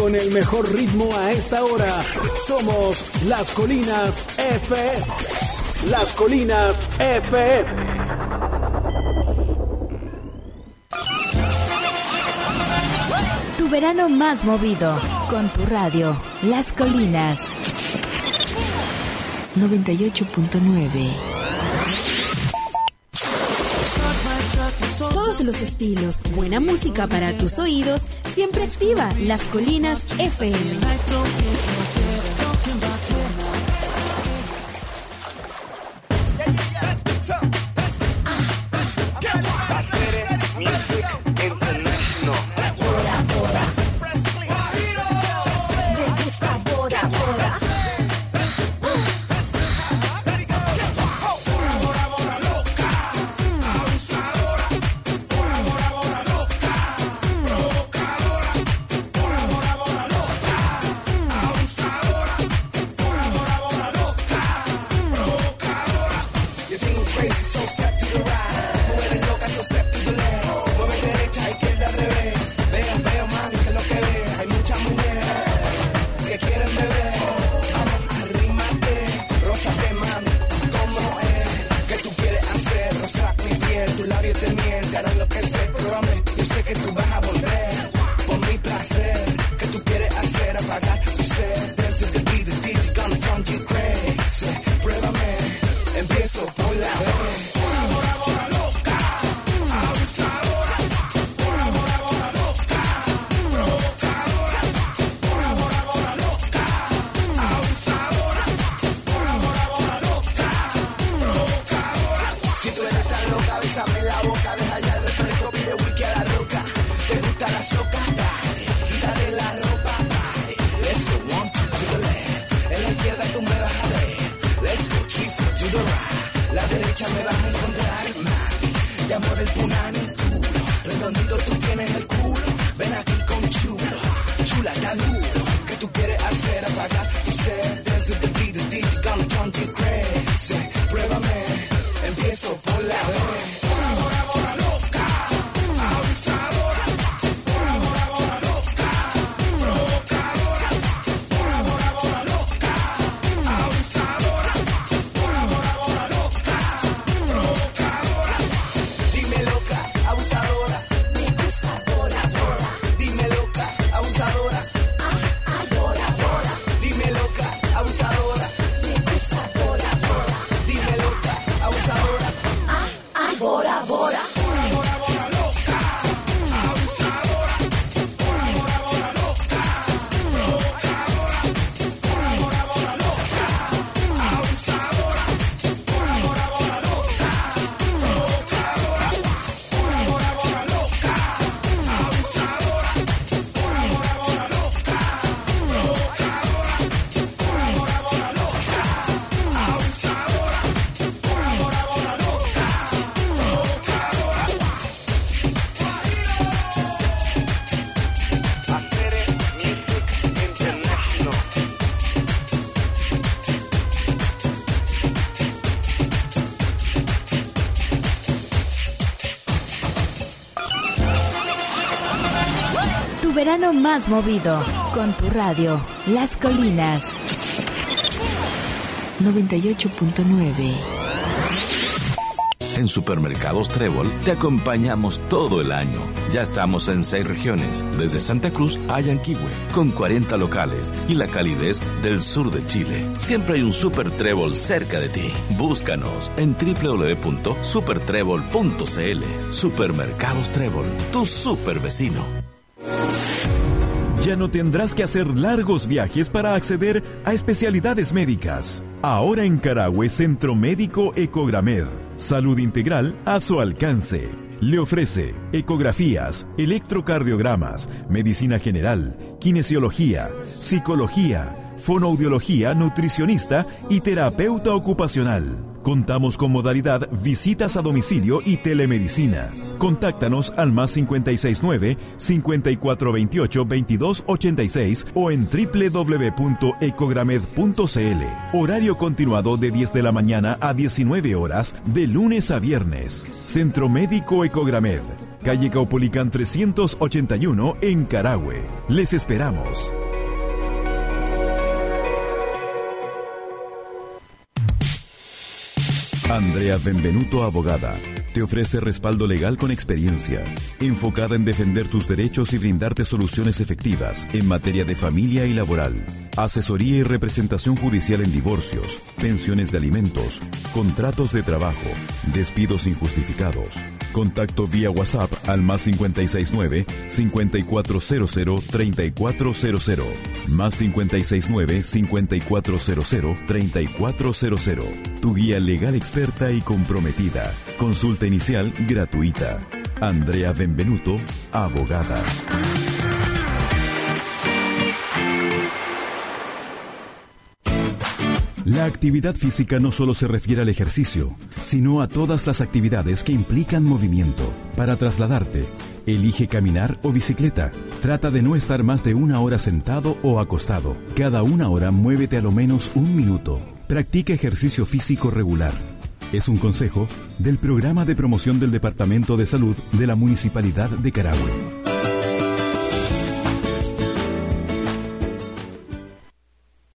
con el mejor ritmo a esta hora. Somos Las Colinas FM. Las Colinas FM. Tu verano más movido con tu radio. Las Colinas 98.9. Todos los estilos, buena música para tus oídos, siempre activa. Las Colinas FM. Verano más movido con tu radio. Las Colinas 98.9. En Supermercados Trébol te acompañamos todo el año. Ya estamos en 6 regiones, desde Santa Cruz a Yanquihue, con 40 locales y la calidez del sur de Chile. Siempre hay un Super Trébol cerca de ti. Búscanos en www.supertrébol.cl. Supermercados Trébol, tu super vecino. Ya no tendrás que hacer largos viajes para acceder a especialidades médicas. Ahora en Carahue, Centro Médico Ecogramed. Salud integral a su alcance. Le ofrece ecografías, electrocardiogramas, medicina general, kinesiología, psicología, fonoaudiología, nutricionista y terapeuta ocupacional. Contamos con modalidad visitas a domicilio y telemedicina. Contáctanos al más 569-5428-2286 o en www.ecogramed.cl. Horario continuado de 10 de la mañana a 19 horas de lunes a viernes. Centro Médico Ecogramed. calle Caupolicán 381 en Carahue. Les esperamos. Andrea Benvenuto, abogada, te ofrece respaldo legal con experiencia, enfocada en defender tus derechos y brindarte soluciones efectivas en materia de familia y laboral. Asesoría y representación judicial en divorcios, pensiones de alimentos, contratos de trabajo, despidos injustificados. Contacto vía WhatsApp al más 569-5400-3400. Más 569-5400-3400. Tu guía legal experta y comprometida. Consulta inicial gratuita. Andrea Benvenuto, abogada. La actividad física no solo se refiere al ejercicio, sino a todas las actividades que implican movimiento. Para trasladarte, elige caminar o bicicleta. Trata de no estar más de 1 hora sentado o acostado. Cada 1 hora muévete a lo menos 1 minuto. Practica ejercicio físico regular. Es un consejo del Programa de Promoción del Departamento de Salud de la Municipalidad de Carahue.